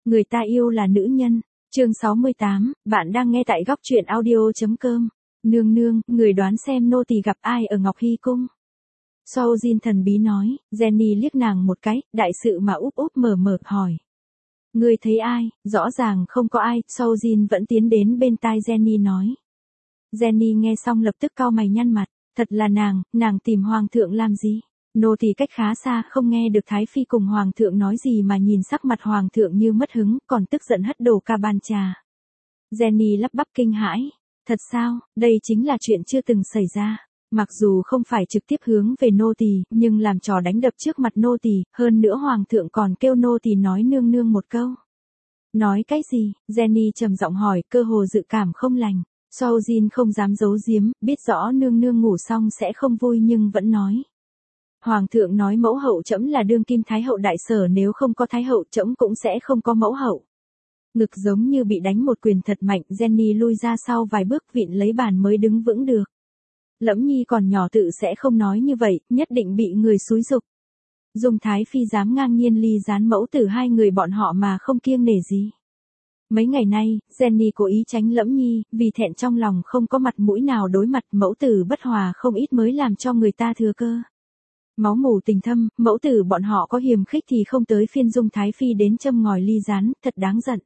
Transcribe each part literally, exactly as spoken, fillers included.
Người ta yêu là nữ nhân. Chương sáu mươi tám, bạn đang nghe tại góc truyện audio.com. Nương nương, người đoán xem nô tỳ gặp ai ở Ngọc Hy cung. Soujin thần bí nói. Jenny liếc nàng một cái, đại sự mà úp úp mở mở hỏi. Người thấy ai? Rõ ràng không có ai. Soujin vẫn tiến đến bên tai Jenny nói. Jenny nghe xong lập tức cau mày nhăn mặt. Thật là nàng, nàng tìm hoàng thượng làm gì? Nô tỳ cách khá xa, không nghe được Thái Phi cùng hoàng thượng nói gì mà nhìn sắc mặt hoàng thượng như mất hứng, còn tức giận hất đồ ca ban trà. Jenny lắp bắp kinh hãi. Thật sao, đây chính là chuyện chưa từng xảy ra. Mặc dù không phải trực tiếp hướng về nô tỳ, nhưng làm trò đánh đập trước mặt nô tỳ, hơn nữa hoàng thượng còn kêu nô tỳ nói nương nương một câu. Nói cái gì? Jenny trầm giọng hỏi, cơ hồ dự cảm không lành. Soujin không dám giấu giếm, biết rõ nương nương ngủ xong sẽ không vui nhưng vẫn nói. Hoàng thượng nói mẫu hậu trẫm là đương kim thái hậu đại sở, nếu không có thái hậu trẫm cũng sẽ không có mẫu hậu. Ngực giống như bị đánh một quyền thật mạnh, Jenny lui ra sau vài bước vịn lấy bàn mới đứng vững được. Lẫm Nhi còn nhỏ tự sẽ không nói như vậy, nhất định bị người xúi giục. Dung Thái Phi dám ngang nhiên ly gián mẫu tử hai người bọn họ mà không kiêng nể gì. Mấy ngày nay, Jenny cố ý tránh Lẫm Nhi, vì thẹn trong lòng không có mặt mũi nào đối mặt, mẫu tử bất hòa không ít mới làm cho người ta thừa cơ. Máu mù tình thâm, mẫu tử bọn họ có hiềm khích thì không tới phiên Dung Thái Phi đến châm ngòi ly gián, thật đáng giận.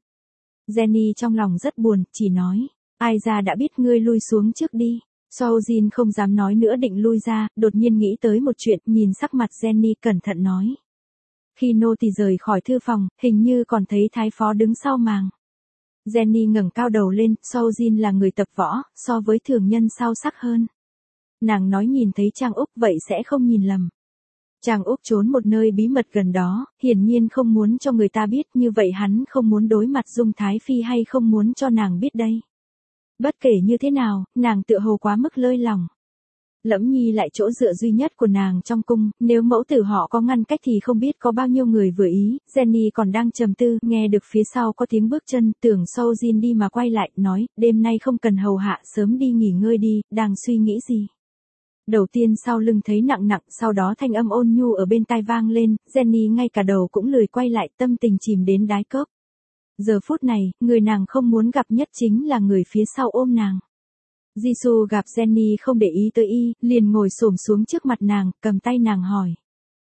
Jenny trong lòng rất buồn, chỉ nói, ai ra đã biết ngươi lui xuống trước đi. Soujin không dám nói nữa định lui ra, đột nhiên nghĩ tới một chuyện, nhìn sắc mặt Jenny cẩn thận nói. Khi nô tỳ rời khỏi thư phòng, hình như còn thấy thái phó đứng sau màng. Jenny ngẩng cao đầu lên, Soujin là người tập võ, so với thường nhân sao sắc hơn. Nàng nói nhìn thấy Trang Úc vậy sẽ không nhìn lầm. Trang Úc trốn một nơi bí mật gần đó, hiển nhiên không muốn cho người ta biết, như vậy hắn không muốn đối mặt Dung Thái Phi hay không muốn cho nàng biết đây. Bất kể như thế nào, nàng tựa hồ quá mức lơi lòng. Lẫm Nhi lại chỗ dựa duy nhất của nàng trong cung, nếu mẫu tử họ có ngăn cách thì không biết có bao nhiêu người vừa ý. Jenny còn đang trầm tư, nghe được phía sau có tiếng bước chân, tưởng Soujin đi mà quay lại, nói, đêm nay không cần hầu hạ, sớm đi nghỉ ngơi đi, đang suy nghĩ gì. Đầu tiên sau lưng thấy nặng nặng, sau đó thanh âm ôn nhu ở bên tai vang lên, Jenny ngay cả đầu cũng lười quay lại, tâm tình chìm đến đáy cốc. Giờ phút này, người nàng không muốn gặp nhất chính là người phía sau ôm nàng. Jisoo gặp Jenny không để ý tới y, liền ngồi xổm xuống trước mặt nàng, cầm tay nàng hỏi.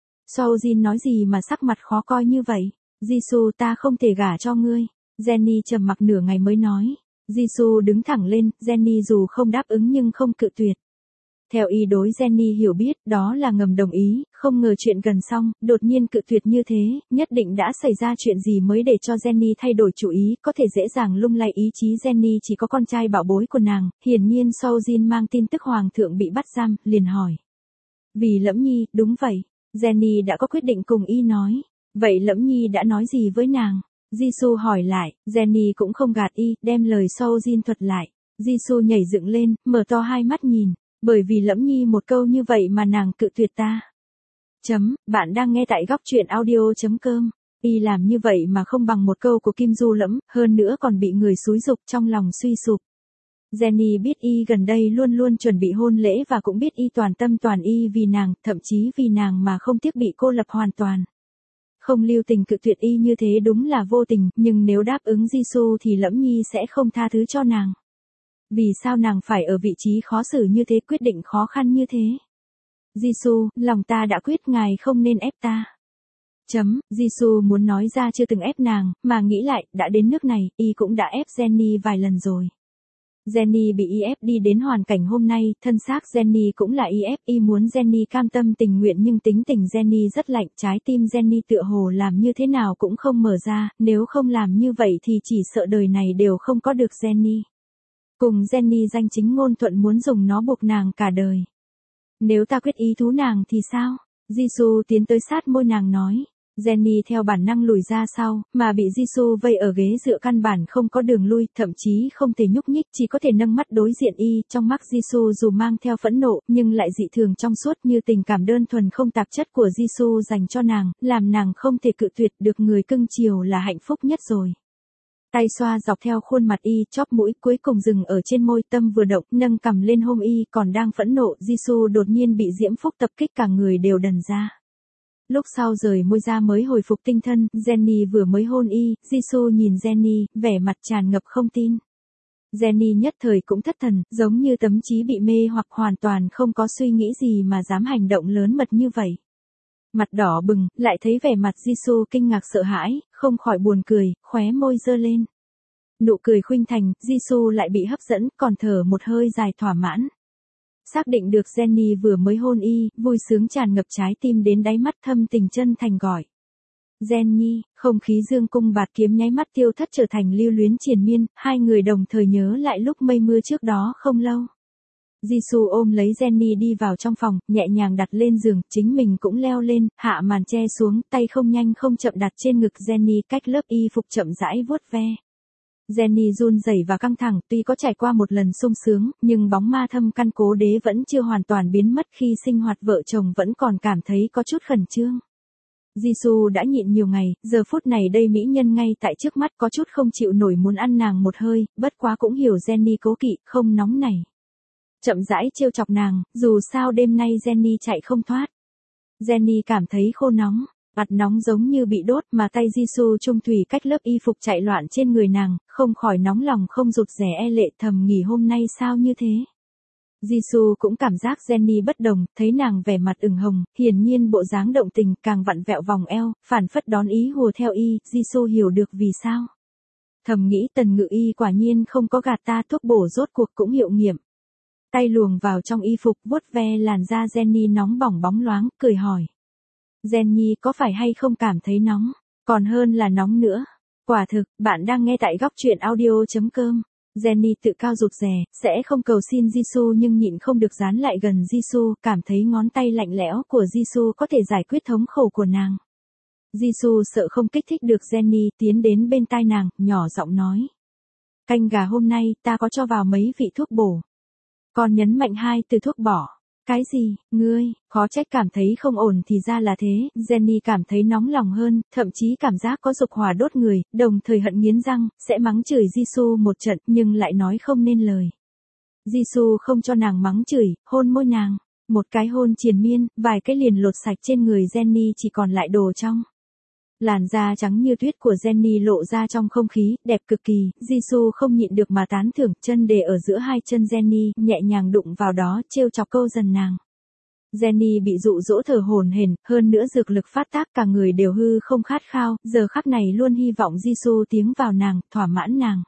Soujin nói gì mà sắc mặt khó coi như vậy? Jisoo, ta không thể gả cho ngươi. Jenny trầm mặc nửa ngày mới nói. Jisoo đứng thẳng lên, Jenny dù không đáp ứng nhưng không cự tuyệt. Theo ý đối Jenny hiểu biết, đó là ngầm đồng ý, không ngờ chuyện gần xong, đột nhiên cự tuyệt như thế, nhất định đã xảy ra chuyện gì mới để cho Jenny thay đổi chủ ý, có thể dễ dàng lung lay ý chí. Jenny chỉ có con trai bảo bối của nàng, hiển nhiên Soujin mang tin tức hoàng thượng bị bắt giam, liền hỏi. Vì Lẫm Nhi, đúng vậy. Jenny đã có quyết định cùng y nói. Vậy Lẫm Nhi đã nói gì với nàng? Jisoo hỏi lại, Jenny cũng không gạt y, đem lời Soujin thuật lại. Jisoo nhảy dựng lên, mở to hai mắt nhìn. Bởi vì Lẫm Nhi một câu như vậy mà nàng cự tuyệt ta. Chấm, bạn đang nghe tại góc truyện audio.com. Y làm như vậy mà không bằng một câu của Kim Du Lẫm, hơn nữa còn bị người xúi giục, trong lòng suy sụp. Jenny biết y gần đây luôn luôn chuẩn bị hôn lễ và cũng biết y toàn tâm toàn y vì nàng, thậm chí vì nàng mà không tiếc bị cô lập hoàn toàn. Không lưu tình cự tuyệt y như thế đúng là vô tình, nhưng nếu đáp ứng Jisoo thì Lẫm Nhi sẽ không tha thứ cho nàng. Vì sao nàng phải ở vị trí khó xử như thế, quyết định khó khăn như thế? Jisoo, lòng ta đã quyết, ngài không nên ép ta. Chấm, Jisoo muốn nói ra chưa từng ép nàng, mà nghĩ lại, đã đến nước này, y cũng đã ép Jenny vài lần rồi. Jenny bị y ép đi đến hoàn cảnh hôm nay, thân xác Jenny cũng là y ép, y muốn Jenny cam tâm tình nguyện nhưng tính tình Jenny rất lạnh, trái tim Jenny tựa hồ làm như thế nào cũng không mở ra, nếu không làm như vậy thì chỉ sợ đời này đều không có được Jenny. Cùng Jenny danh chính ngôn thuận muốn dùng nó buộc nàng cả đời. Nếu ta quyết ý thú nàng thì sao? Jisoo tiến tới sát môi nàng nói. Jenny theo bản năng lùi ra sau, mà bị Jisoo vây ở ghế dựa căn bản không có đường lui, thậm chí không thể nhúc nhích, chỉ có thể nâng mắt đối diện y. Trong mắt Jisoo dù mang theo phẫn nộ, nhưng lại dị thường trong suốt, như tình cảm đơn thuần không tạp chất của Jisoo dành cho nàng, làm nàng không thể cự tuyệt, được người cưng chiều là hạnh phúc nhất rồi. Tay xoa dọc theo khuôn mặt y, chóp mũi cuối cùng dừng ở trên môi, tâm vừa động, nâng cằm lên hôn y, còn đang phẫn nộ, Jisoo đột nhiên bị diễm phúc tập kích, cả người đều đần ra. Lúc sau rời môi ra mới hồi phục tinh thần, Jenny vừa mới hôn y, Jisoo nhìn Jenny, vẻ mặt tràn ngập không tin. Jenny nhất thời cũng thất thần, giống như tấm trí bị mê hoặc hoàn toàn không có suy nghĩ gì mà dám hành động lớn mật như vậy. Mặt đỏ bừng, lại thấy vẻ mặt Jisoo kinh ngạc sợ hãi, không khỏi buồn cười, khóe môi giơ lên. Nụ cười khuynh thành, Jisoo lại bị hấp dẫn, còn thở một hơi dài thỏa mãn. Xác định được Jenny vừa mới hôn y, vui sướng tràn ngập trái tim đến đáy mắt thâm tình chân thành gọi. Jenny, không khí dương cung bạt kiếm nháy mắt tiêu thất trở thành lưu luyến triền miên, hai người đồng thời nhớ lại lúc mây mưa trước đó không lâu. Jisoo ôm lấy Jenny đi vào trong phòng, nhẹ nhàng đặt lên giường, chính mình cũng leo lên, hạ màn che xuống, tay không nhanh không chậm đặt trên ngực Jenny cách lớp y phục chậm rãi vuốt ve. Jenny run rẩy và căng thẳng, tuy có trải qua một lần sung sướng, nhưng bóng ma thâm căn cố đế vẫn chưa hoàn toàn biến mất khi sinh hoạt vợ chồng vẫn còn cảm thấy có chút khẩn trương. Jisoo đã nhịn nhiều ngày, giờ phút này đây mỹ nhân ngay tại trước mắt có chút không chịu nổi muốn ăn nàng một hơi, bất quá cũng hiểu Jenny cố kỵ, không nóng nảy. Chậm rãi trêu chọc nàng, dù sao đêm nay Jenny chạy không thoát. Jenny cảm thấy khô nóng, mặt nóng giống như bị đốt mà tay Jisoo trung thủy cách lớp y phục chạy loạn trên người nàng, không khỏi nóng lòng không rụt rè e lệ thầm nghỉ hôm nay sao như thế. Jisoo cũng cảm giác Jenny bất đồng, thấy nàng vẻ mặt ửng hồng, hiển nhiên bộ dáng động tình càng vặn vẹo vòng eo, phản phất đón ý hùa theo y, Jisoo hiểu được vì sao. Thầm nghĩ Tần Ngự Y quả nhiên không có gạt ta, thuốc bổ rốt cuộc cũng hiệu nghiệm. Tay luồng vào trong y phục vuốt ve làn da Jenny nóng bỏng bóng loáng, cười hỏi. Jenny có phải hay không cảm thấy nóng, còn hơn là nóng nữa. Quả thực, bạn đang nghe tại góc truyện audio chấm com. Jenny tự cao rụt rè, sẽ không cầu xin Jisoo nhưng nhịn không được dán lại gần Jisoo, cảm thấy ngón tay lạnh lẽo của Jisoo có thể giải quyết thống khổ của nàng. Jisoo sợ không kích thích được Jenny, tiến đến bên tai nàng, nhỏ giọng nói. Canh gà hôm nay ta có cho vào mấy vị thuốc bổ. Còn nhấn mạnh hai từ thuốc bỏ. Cái gì, ngươi, khó trách cảm thấy không ổn thì ra là thế, Jenny cảm thấy nóng lòng hơn, thậm chí cảm giác có dục hỏa đốt người, đồng thời hận nghiến răng, sẽ mắng chửi Jisoo một trận nhưng lại nói không nên lời. Jisoo không cho nàng mắng chửi, hôn môi nàng, một cái hôn triền miên, vài cái liền lột sạch trên người Jenny chỉ còn lại đồ trong. Làn da trắng như tuyết của Jenny lộ ra trong không khí, đẹp cực kỳ, Jisoo không nhịn được mà tán thưởng, chân để ở giữa hai chân Jenny, nhẹ nhàng đụng vào đó, trêu chọc câu dần nàng. Jenny bị dụ dỗ thở hổn hển, hơn nữa dược lực phát tác cả người đều hư không khát khao, giờ khắc này luôn hy vọng Jisoo tiếng vào nàng, thỏa mãn nàng.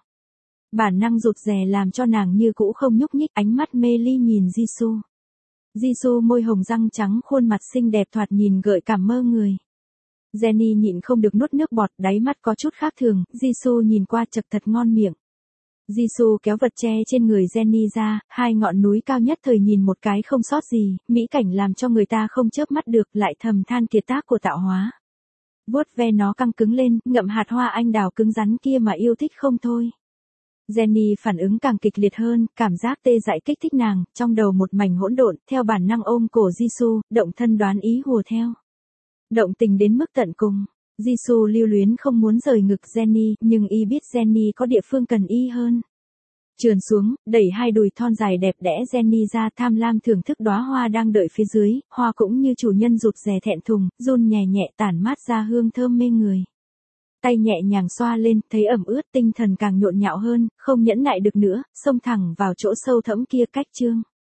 Bản năng rụt rè làm cho nàng như cũ không nhúc nhích, ánh mắt mê ly nhìn Jisoo. Jisoo môi hồng răng trắng, khuôn mặt xinh đẹp thoạt nhìn gợi cảm mơ người. Jenny nhịn không được nuốt nước bọt, đáy mắt có chút khác thường, Jisoo nhìn qua chật thật ngon miệng. Jisoo kéo vật che trên người Jenny ra, hai ngọn núi cao nhất thời nhìn một cái không sót gì, mỹ cảnh làm cho người ta không chớp mắt được, lại thầm than kiệt tác của tạo hóa. Vuốt ve nó căng cứng lên, ngậm hạt hoa anh đào cứng rắn kia mà yêu thích không thôi. Jenny phản ứng càng kịch liệt hơn, cảm giác tê dại kích thích nàng, trong đầu một mảnh hỗn độn, theo bản năng ôm cổ Jisoo, động thân đoán ý hùa theo. Động tình đến mức tận cùng, Jisoo lưu luyến không muốn rời ngực Jenny, nhưng y biết Jenny có địa phương cần y hơn. Trườn xuống, đẩy hai đùi thon dài đẹp đẽ Jenny ra, tham lam thưởng thức đóa hoa đang đợi phía dưới, hoa cũng như chủ nhân rụt rè thẹn thùng, run nhẹ nhẹ tản mát ra hương thơm mê người. Tay nhẹ nhàng xoa lên, thấy ẩm ướt, tinh thần càng nhộn nhạo hơn, không nhẫn nại được nữa, xông thẳng vào chỗ sâu thẫm kia cách chương.